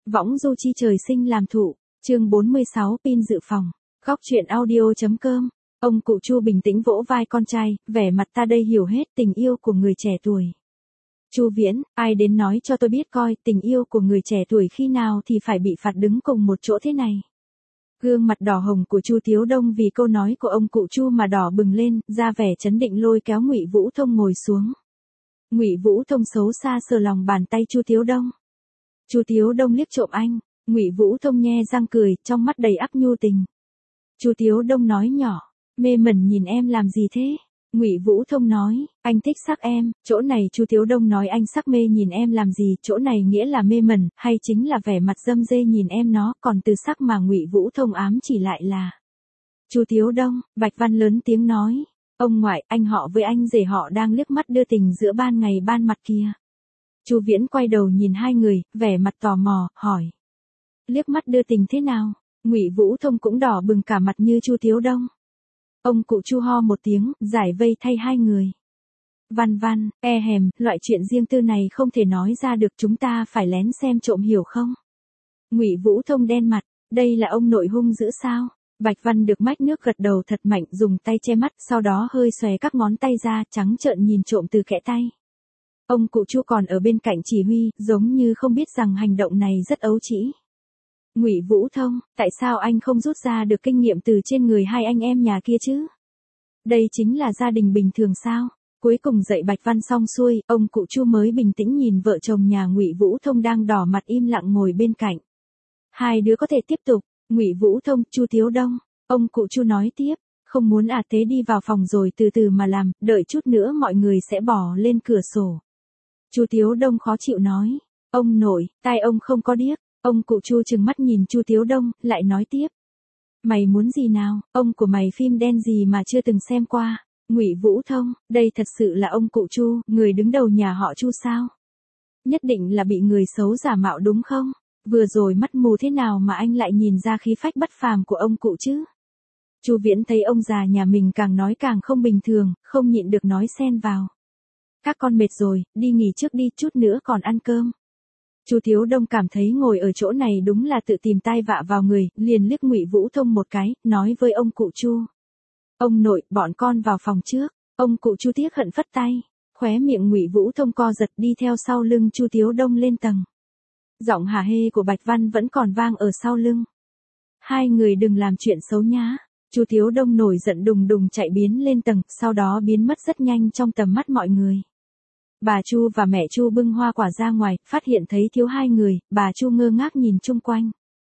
Võng du chi trời sinh làm thụ, chương 46 pin dự phòng. Góc truyện audio.com. Ông cụ Chu bình tĩnh vỗ vai con trai, vẻ mặt ta đây hiểu hết tình yêu của người trẻ tuổi. Chu Viễn, ai đến nói cho tôi biết coi, tình yêu của người trẻ tuổi khi nào thì phải bị phạt đứng cùng một chỗ thế này. Gương mặt đỏ hồng của Chu Thiếu Đông vì câu nói của ông cụ Chu mà đỏ bừng lên, ra vẻ chấn định lôi kéo Ngụy Vũ Thông ngồi xuống. Ngụy Vũ Thông xấu xa sờ lòng bàn tay Chu Thiếu Đông. Chu Thiếu Đông liếc trộm anh, Ngụy Vũ Thông nhe răng cười, trong mắt đầy ắp nhu tình. Chu Thiếu Đông nói nhỏ, mê mẩn nhìn em làm gì thế? Ngụy Vũ Thông nói, anh thích sắc em, chỗ này Chu Thiếu Đông nói anh sắc mê nhìn em làm gì, chỗ này nghĩa là mê mẩn, hay chính là vẻ mặt dâm dê nhìn em nó, còn từ sắc mà Ngụy Vũ Thông ám chỉ lại là. Chu Thiếu Đông, Bạch Văn lớn tiếng nói, ông ngoại, anh họ với anh rể họ đang liếc mắt đưa tình giữa ban ngày ban mặt kia. Chu Viễn quay đầu nhìn hai người, vẻ mặt tò mò, hỏi. Liếc mắt đưa tình thế nào? Ngụy Vũ Thông cũng đỏ bừng cả mặt như Chu Thiếu Đông. Ông cụ Chu ho một tiếng, giải vây thay hai người. Văn, hèm, loại chuyện riêng tư này không thể nói ra được, chúng ta phải lén xem trộm hiểu không? Ngụy Vũ Thông đen mặt, đây là ông nội hung dữ sao? Bạch Văn được mách nước gật đầu thật mạnh, dùng tay che mắt, sau đó hơi xòe các ngón tay ra, trắng trợn nhìn trộm từ kẽ tay. Ông cụ Chu còn ở bên cạnh chỉ huy, giống như không biết rằng hành động này rất ấu trĩ. Ngụy Vũ Thông, tại sao anh không rút ra được kinh nghiệm từ trên người hai anh em nhà kia chứ? Đây chính là gia đình bình thường sao? Cuối cùng dạy Bạch Văn xong xuôi, ông cụ Chu mới bình tĩnh nhìn vợ chồng nhà Ngụy Vũ Thông đang đỏ mặt im lặng ngồi bên cạnh. Hai đứa có thể tiếp tục. Ngụy Vũ Thông, Chu Thiếu Đông. Ông cụ Chu nói tiếp, không muốn thế đi vào phòng rồi từ từ mà làm, đợi chút nữa mọi người sẽ bỏ lên cửa sổ. Chu Thiếu Đông khó chịu nói, ông nội, tai ông không có điếc. Ông cụ Chu trừng mắt nhìn Chu Thiếu Đông, lại nói tiếp. Mày muốn gì nào, ông của mày phim đen gì mà chưa từng xem qua? Ngụy Vũ Thông, đây thật sự là ông cụ Chu, người đứng đầu nhà họ Chu sao? Nhất định là bị người xấu giả mạo đúng không? Vừa rồi mắt mù thế nào mà anh lại nhìn ra khí phách bất phàm của ông cụ chứ? Chu Viễn thấy ông già nhà mình càng nói càng không bình thường, không nhịn được nói xen vào. Các con mệt rồi, đi nghỉ trước đi, chút nữa còn ăn cơm. Chu Thiếu Đông cảm thấy ngồi ở chỗ này đúng là tự tìm tai vạ vào người, liền liếc Ngụy Vũ Thông một cái, nói với ông cụ Chu. Ông nội, bọn con vào phòng trước. Ông cụ Chu tiếc hận phất tay, khóe miệng Ngụy Vũ Thông co giật đi theo sau lưng Chu Thiếu Đông lên tầng. Giọng hả hê của Bạch Văn vẫn còn vang ở sau lưng. Hai người đừng làm chuyện xấu nhá. Chu Thiếu Đông nổi giận đùng đùng chạy biến lên tầng, sau đó biến mất rất nhanh trong tầm mắt mọi người. Bà Chu và mẹ Chu bưng hoa quả ra ngoài, phát hiện thấy thiếu hai người, bà Chu ngơ ngác nhìn chung quanh.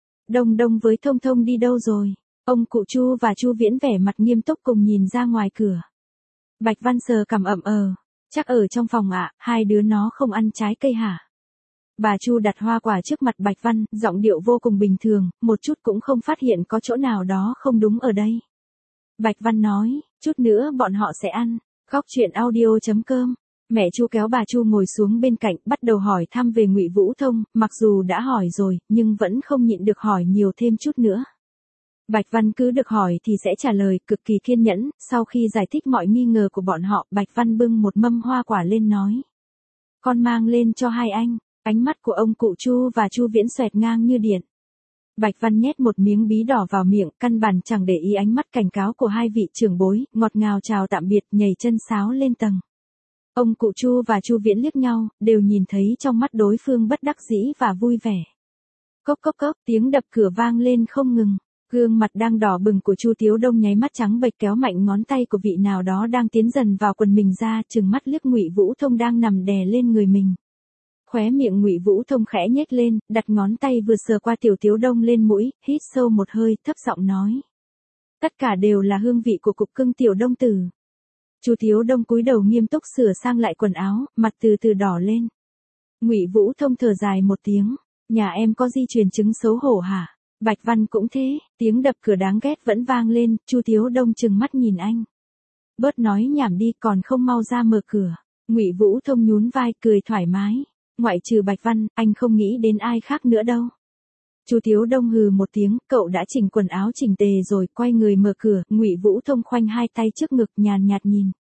Đông với Thông Thông đi đâu rồi? Ông cụ Chu và Chu Viễn vẻ mặt nghiêm túc cùng nhìn ra ngoài cửa. Bạch Văn sờ cằm chắc ở trong phòng ạ, hai đứa nó không ăn trái cây hả? Bà Chu đặt hoa quả trước mặt Bạch Văn, giọng điệu vô cùng bình thường, một chút cũng không phát hiện có chỗ nào đó không đúng ở đây. Bạch Văn nói, chút nữa bọn họ sẽ ăn. Góc truyện audio.com. Mẹ Chu kéo bà Chu ngồi xuống bên cạnh, bắt đầu hỏi thăm về Ngụy Vũ Thông, mặc dù đã hỏi rồi, nhưng vẫn không nhịn được hỏi nhiều thêm chút nữa. Bạch Văn cứ được hỏi thì sẽ trả lời, cực kỳ kiên nhẫn, sau khi giải thích mọi nghi ngờ của bọn họ, Bạch Văn bưng một mâm hoa quả lên nói. Con mang lên cho hai anh. Ánh mắt của ông cụ Chu và Chu Viễn xoẹt ngang như điện. Bạch Văn nhét một miếng bí đỏ vào miệng, căn bản chẳng để ý ánh mắt cảnh cáo của hai vị trưởng bối, ngọt ngào chào tạm biệt, nhảy chân sáo lên tầng. Ông cụ Chu và Chu Viễn liếc nhau, đều nhìn thấy trong mắt đối phương bất đắc dĩ và vui vẻ. Cốc, tiếng đập cửa vang lên không ngừng. Gương mặt đang đỏ bừng của Chu Thiếu Đông nháy mắt trắng bệch kéo mạnh ngón tay của vị nào đó đang tiến dần vào quần mình ra, trừng mắt liếc Ngụy Vũ Thông đang nằm đè lên người mình. Khóe miệng Ngụy Vũ Thông khẽ nhếch lên, đặt ngón tay vừa sờ qua Tiểu Thiếu Đông lên mũi, hít sâu một hơi, thấp giọng nói. Tất cả đều là hương vị của cục cưng Tiểu Đông tử. Chu Thiếu Đông cúi đầu nghiêm túc sửa sang lại quần áo, mặt từ từ đỏ lên. Ngụy Vũ Thông thở dài một tiếng, nhà em có di truyền chứng xấu hổ hả? Bạch Văn cũng thế, tiếng đập cửa đáng ghét vẫn vang lên, Chu Thiếu Đông trừng mắt nhìn anh. Bớt nói nhảm đi, còn không mau ra mở cửa. Ngụy Vũ Thông nhún vai cười thoải mái. Ngoại trừ Bạch Văn, anh không nghĩ đến ai khác nữa đâu. Chu Thiếu Đông hừ một tiếng, cậu đã chỉnh quần áo chỉnh tề rồi, quay người mở cửa, Ngụy Vũ Thông khoanh hai tay trước ngực nhàn nhạt nhìn.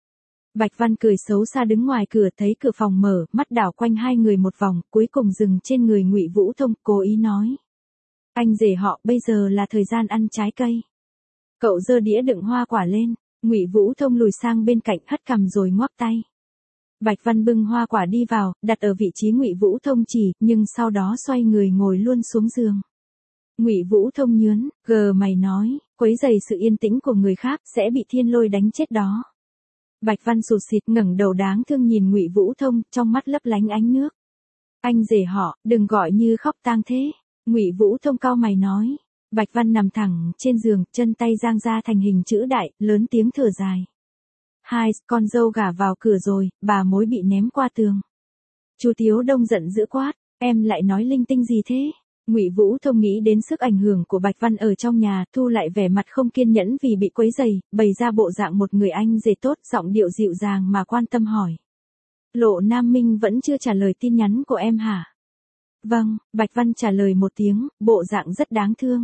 Bạch Văn cười xấu xa đứng ngoài cửa, thấy cửa phòng mở, mắt đảo quanh hai người một vòng, cuối cùng dừng trên người Ngụy Vũ Thông, cố ý nói: "Anh rể họ, bây giờ là thời gian ăn trái cây." Cậu giơ đĩa đựng hoa quả lên, Ngụy Vũ Thông lùi sang bên cạnh hất cằm rồi ngoắc tay. Bạch Văn bưng hoa quả đi vào, đặt ở vị trí Ngụy Vũ Thông chỉ, nhưng sau đó xoay người ngồi luôn xuống giường. Ngụy Vũ Thông nhớn, gờ mày nói: "Quấy rầy sự yên tĩnh của người khác, sẽ bị thiên lôi đánh chết đó." Bạch Văn sụt sịt ngẩng đầu đáng thương nhìn Ngụy Vũ Thông, trong mắt lấp lánh ánh nước. "Anh rể họ, đừng gọi như khóc tang thế." Ngụy Vũ Thông cau mày nói. Bạch Văn nằm thẳng trên giường, chân tay giang ra thành hình chữ đại, lớn tiếng thở dài. "Hai, con dâu gả vào cửa rồi, bà mối bị ném qua tường." Chu Tiếu Đông giận dữ quát: "Em lại nói linh tinh gì thế?" Ngụy Vũ Thông nghĩ đến sức ảnh hưởng của Bạch Văn ở trong nhà, thu lại vẻ mặt không kiên nhẫn vì bị quấy rầy, bày ra bộ dạng một người anh rể tốt, giọng điệu dịu dàng mà quan tâm hỏi: "Lộ Nam Minh vẫn chưa trả lời tin nhắn của em hả?" "Vâng," Bạch Văn trả lời một tiếng, bộ dạng rất đáng thương.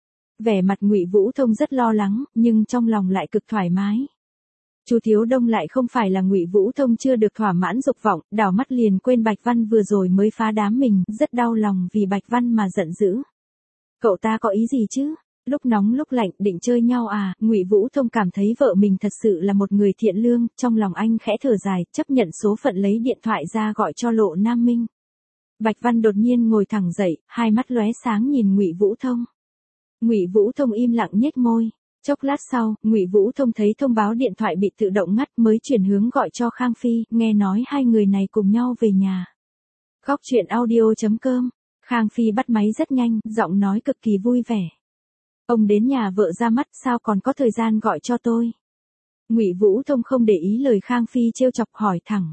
Vẻ mặt Ngụy Vũ Thông rất lo lắng, nhưng trong lòng lại cực thoải mái. Chu Tiếu Đông lại không phải là Ngụy Vũ Thông chưa được thỏa mãn dục vọng, đảo mắt liền quên Bạch Văn vừa rồi mới phá đám mình, rất đau lòng vì Bạch Văn mà giận dữ. "Cậu ta có ý gì chứ? Lúc nóng lúc lạnh định chơi nhau à?" Ngụy Vũ Thông cảm thấy vợ mình thật sự là một người thiện lương, trong lòng anh khẽ thở dài, chấp nhận số phận lấy điện thoại ra gọi cho Lộ Nam Minh. Bạch Văn đột nhiên ngồi thẳng dậy, hai mắt lóe sáng nhìn Ngụy Vũ Thông. Ngụy Vũ Thông im lặng nhếch môi. Chốc lát sau, Ngụy Vũ Thông thấy thông báo điện thoại bị tự động ngắt mới chuyển hướng gọi cho Khang Phi, nghe nói hai người này cùng nhau về nhà. Góc truyện audio.com. Khang Phi bắt máy rất nhanh, giọng nói cực kỳ vui vẻ. "Ông đến nhà vợ ra mắt, sao còn có thời gian gọi cho tôi?" Ngụy Vũ Thông không để ý lời Khang Phi trêu chọc, hỏi thẳng: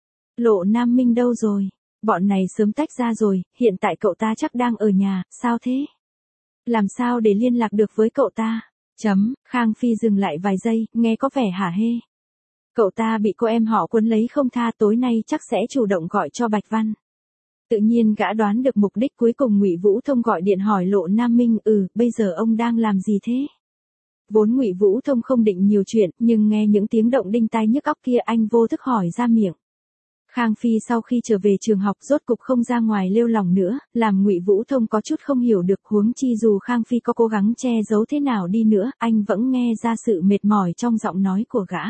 "Lộ Nam Minh đâu rồi? Bọn này sớm tách ra rồi, hiện tại cậu ta chắc đang ở nhà, sao thế? Làm sao để liên lạc được với cậu ta?" Khang Phi dừng lại vài giây, nghe có vẻ hả hê. "Cậu ta bị cô em họ quấn lấy không tha, tối nay chắc sẽ chủ động gọi cho Bạch Văn." Tự nhiên gã đoán được mục đích cuối cùng. Ngụy Vũ Thông gọi điện hỏi Lộ Nam Minh: "Bây giờ ông đang làm gì thế?" Vốn Ngụy Vũ Thông không định nhiều chuyện, nhưng nghe những tiếng động đinh tai nhức óc kia, anh vô thức hỏi ra miệng. Khang Phi sau khi trở về trường học rốt cục không ra ngoài lêu lỏng nữa, làm Ngụy Vũ Thông có chút không hiểu được, huống chi dù Khang Phi có cố gắng che giấu thế nào đi nữa, anh vẫn nghe ra sự mệt mỏi trong giọng nói của gã.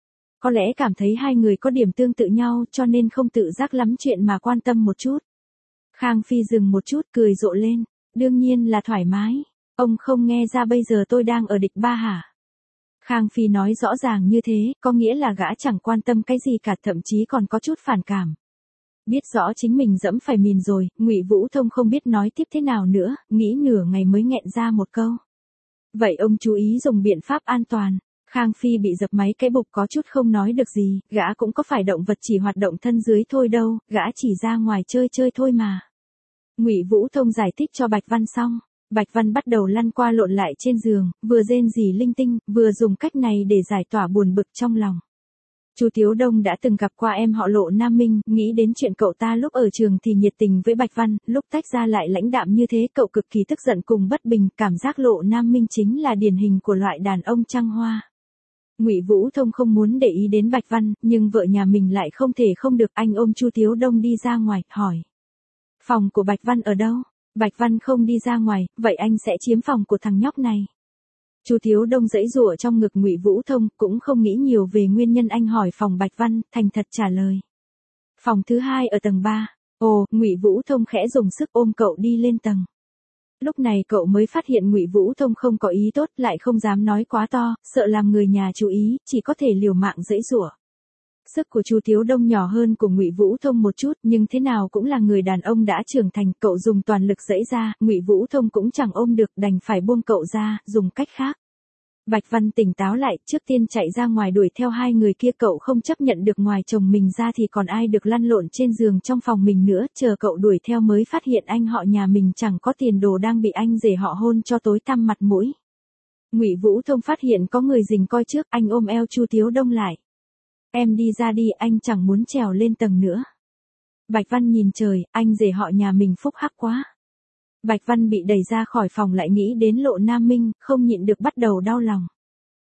Có lẽ cảm thấy hai người có điểm tương tự nhau, cho nên không tự giác lắm chuyện mà quan tâm một chút. Khang Phi dừng một chút, cười rộ lên. "Đương nhiên là thoải mái. Ông không nghe ra bây giờ tôi đang ở địch ba hả?" Khang Phi nói rõ ràng như thế, có nghĩa là gã chẳng quan tâm cái gì cả, thậm chí còn có chút phản cảm. Biết rõ chính mình dẫm phải mìn rồi, Ngụy Vũ Thông không biết nói tiếp thế nào nữa, nghĩ nửa ngày mới nghẹn ra một câu: "Vậy ông chú ý dùng biện pháp an toàn." Khang Phi bị dập máy cái bục, có chút không nói được gì, gã cũng có phải động vật chỉ hoạt động thân dưới thôi đâu, gã chỉ ra ngoài chơi chơi thôi mà. Ngụy Vũ Thông giải thích cho Bạch Văn xong, Bạch Văn bắt đầu lăn qua lộn lại trên giường, vừa rên rỉ linh tinh, vừa dùng cách này để giải tỏa buồn bực trong lòng. Chu Tiếu Đông đã từng gặp qua em họ Lộ Nam Minh, nghĩ đến chuyện cậu ta lúc ở trường thì nhiệt tình với Bạch Văn, lúc tách ra lại lãnh đạm như thế, cậu cực kỳ tức giận cùng bất bình, cảm giác Lộ Nam Minh chính là điển hình của loại đàn ông trăng hoa. Ngụy Vũ Thông không muốn để ý đến Bạch Văn, nhưng vợ nhà mình lại không thể không được, anh ôm Chu Tiếu Đông đi ra ngoài, hỏi: "Phòng của Bạch Văn ở đâu?" Bạch Văn không đi ra ngoài, "Vậy anh sẽ chiếm phòng của thằng nhóc này." Chu Tiếu Đông giãy giụa trong ngực Ngụy Vũ Thông, cũng không nghĩ nhiều về nguyên nhân anh hỏi phòng Bạch Văn, thành thật trả lời: "Phòng thứ hai ở tầng 3. Ồ, Ngụy Vũ Thông khẽ dùng sức ôm cậu đi lên tầng. Lúc này cậu mới phát hiện Ngụy Vũ Thông không có ý tốt, lại không dám nói quá to, sợ làm người nhà chú ý, chỉ có thể liều mạng giãy giụa. Sức của Chu Tiếu Đông nhỏ hơn của Ngụy Vũ Thông một chút, nhưng thế nào cũng là người đàn ông đã trưởng thành, cậu dùng toàn lực giãy ra, Ngụy Vũ Thông cũng chẳng ôm được, đành phải buông cậu ra, dùng cách khác. Bạch Văn tỉnh táo lại, trước tiên chạy ra ngoài đuổi theo hai người kia, cậu không chấp nhận được ngoài chồng mình ra thì còn ai được lăn lộn trên giường trong phòng mình nữa, chờ cậu đuổi theo mới phát hiện anh họ nhà mình chẳng có tiền đồ đang bị anh rể họ hôn cho tối tăm mặt mũi. Ngụy Vũ Thông phát hiện có người rình coi trước, anh ôm eo Chu Tiếu Đông lại. "Em đi ra đi, anh chẳng muốn trèo lên tầng nữa." Bạch Văn nhìn trời, anh rể họ nhà mình phúc hắc quá. Bạch Văn bị đẩy ra khỏi phòng lại nghĩ đến Lộ Nam Minh, không nhịn được bắt đầu đau lòng.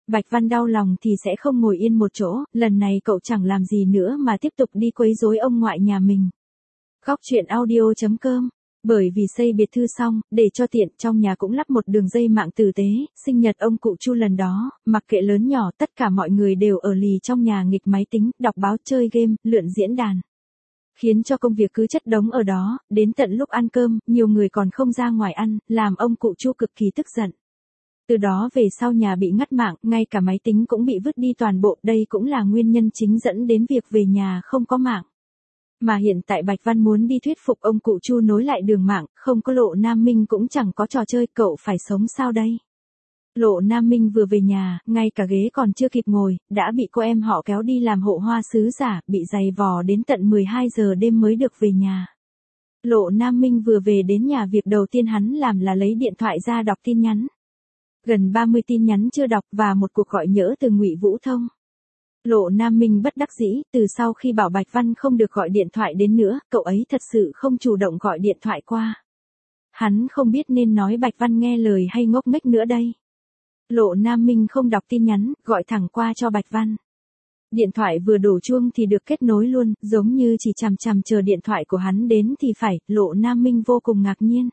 Bạch Văn đau lòng thì sẽ không ngồi yên một chỗ, lần này cậu chẳng làm gì nữa mà tiếp tục đi quấy rối ông ngoại nhà mình. Góc truyện audio.com. Bởi vì xây biệt thự xong, để cho tiện, trong nhà cũng lắp một đường dây mạng tử tế, sinh nhật ông cụ Chu lần đó, mặc kệ lớn nhỏ tất cả mọi người đều ở lì trong nhà nghịch máy tính, đọc báo, chơi game, lượn diễn đàn. Khiến cho công việc cứ chất đống ở đó, đến tận lúc ăn cơm, nhiều người còn không ra ngoài ăn, làm ông cụ Chu cực kỳ tức giận. Từ đó về sau nhà bị ngắt mạng, ngay cả máy tính cũng bị vứt đi toàn bộ, đây cũng là nguyên nhân chính dẫn đến việc về nhà không có mạng. Mà hiện tại Bạch Văn muốn đi thuyết phục ông cụ Chu nối lại đường mạng, không có Lộ Nam Minh cũng chẳng có trò chơi, cậu phải sống sao đây? Lộ Nam Minh vừa về nhà, ngay cả ghế còn chưa kịp ngồi, đã bị cô em họ kéo đi làm hộ hoa sứ giả, bị giày vò đến tận 12 giờ đêm mới được về nhà. Lộ Nam Minh vừa về đến nhà, việc đầu tiên hắn làm là lấy điện thoại ra đọc tin nhắn. Gần 30 tin nhắn chưa đọc và một cuộc gọi nhỡ từ Ngụy Vũ Thông. Lộ Nam Minh bất đắc dĩ, từ sau khi bảo Bạch Văn không được gọi điện thoại đến nữa, cậu ấy thật sự không chủ động gọi điện thoại qua. Hắn không biết nên nói Bạch Văn nghe lời hay ngốc nghếch nữa đây. Lộ Nam Minh không đọc tin nhắn, gọi thẳng qua cho Bạch Văn. Điện thoại vừa đổ chuông thì được kết nối luôn, giống như chỉ chằm chằm chờ điện thoại của hắn đến thì phải, Lộ Nam Minh vô cùng ngạc nhiên.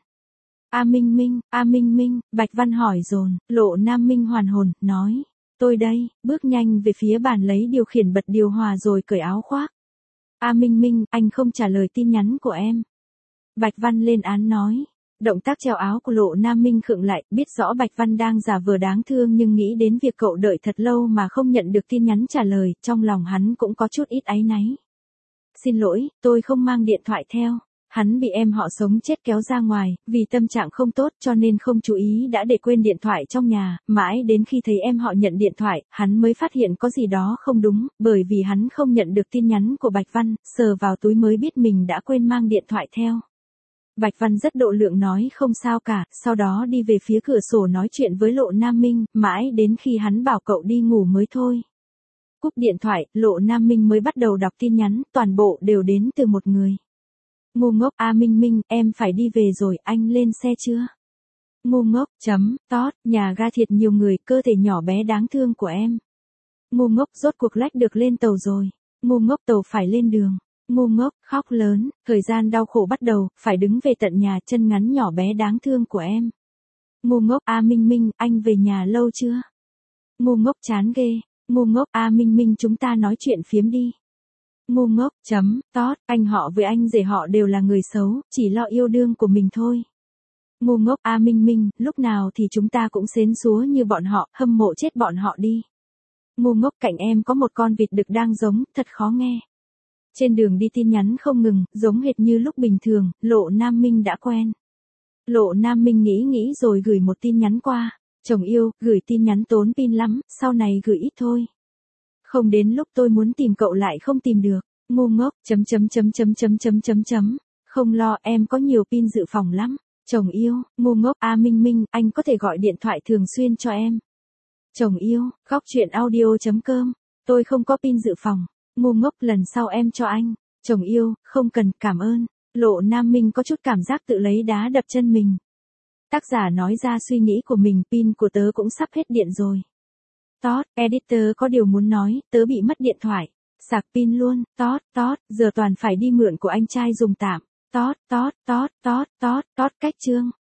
A Minh Minh, Bạch Văn hỏi dồn, Lộ Nam Minh hoàn hồn, nói. Tôi đây, bước nhanh về phía bàn lấy điều khiển, bật điều hòa rồi cởi áo khoác. A Minh, anh không trả lời tin nhắn của em. Bạch Văn lên án nói. Động tác treo áo của Lộ Nam Minh khựng lại, biết rõ Bạch Văn đang giả vờ đáng thương nhưng nghĩ đến việc cậu đợi thật lâu mà không nhận được tin nhắn trả lời, trong lòng hắn cũng có chút ít áy náy. Xin lỗi, tôi không mang điện thoại theo. Hắn bị em họ sống chết kéo ra ngoài, vì tâm trạng không tốt cho nên không chú ý đã để quên điện thoại trong nhà, mãi đến khi thấy em họ nhận điện thoại, hắn mới phát hiện có gì đó không đúng, bởi vì hắn không nhận được tin nhắn của Bạch Văn, sờ vào túi mới biết mình đã quên mang điện thoại theo. Bạch Văn rất độ lượng nói không sao cả, sau đó đi về phía cửa sổ nói chuyện với Lộ Nam Minh, mãi đến khi hắn bảo cậu đi ngủ mới thôi. Cúp điện thoại, Lộ Nam Minh mới bắt đầu đọc tin nhắn, toàn bộ đều đến từ một người. Ngu ngốc, A Minh, em phải đi về rồi, anh lên xe chưa? Ngu ngốc, nhà ga thiệt nhiều người, cơ thể nhỏ bé đáng thương của em. Ngu ngốc, rốt cuộc lách được lên tàu rồi. Ngu ngốc, tàu phải lên đường. Ngu ngốc, khóc lớn, thời gian đau khổ bắt đầu, phải đứng về tận nhà, chân ngắn nhỏ bé đáng thương của em. Ngu ngốc, A Minh, anh về nhà lâu chưa? Ngu ngốc, chán ghê. Ngu ngốc, A Minh, chúng ta nói chuyện phiếm đi. Ngu ngốc, anh họ với anh rể họ đều là người xấu, chỉ lo yêu đương của mình thôi. Ngu ngốc, A Minh, lúc nào thì chúng ta cũng xến xúa như bọn họ, hâm mộ chết bọn họ đi. Ngu ngốc, cạnh em có một con vịt đực đang giống, thật khó nghe. Trên đường đi tin nhắn không ngừng, giống hệt như lúc bình thường, Lộ Nam Minh đã quen. Lộ Nam Minh nghĩ rồi gửi một tin nhắn qua. Chồng yêu, gửi tin nhắn tốn pin lắm, sau này gửi ít thôi. Không đến lúc tôi muốn tìm cậu lại không tìm được. Ngu ngốc, Không lo, em có nhiều pin dự phòng lắm. Chồng yêu, ngu ngốc, A Minh, anh có thể gọi điện thoại thường xuyên cho em. Chồng yêu, góc truyện audio.com. Tôi không có pin dự phòng. Ngu ngốc, lần sau em cho anh. Chồng yêu, không cần, cảm ơn. Lộ Nam Minh có chút cảm giác tự lấy đá đập chân mình. Tác giả nói ra suy nghĩ của mình, pin của tớ cũng sắp hết điện rồi. Editor có điều muốn nói, tớ bị mất điện thoại. Sạc pin luôn, giờ toàn phải đi mượn của anh trai dùng tạm. Cách chương.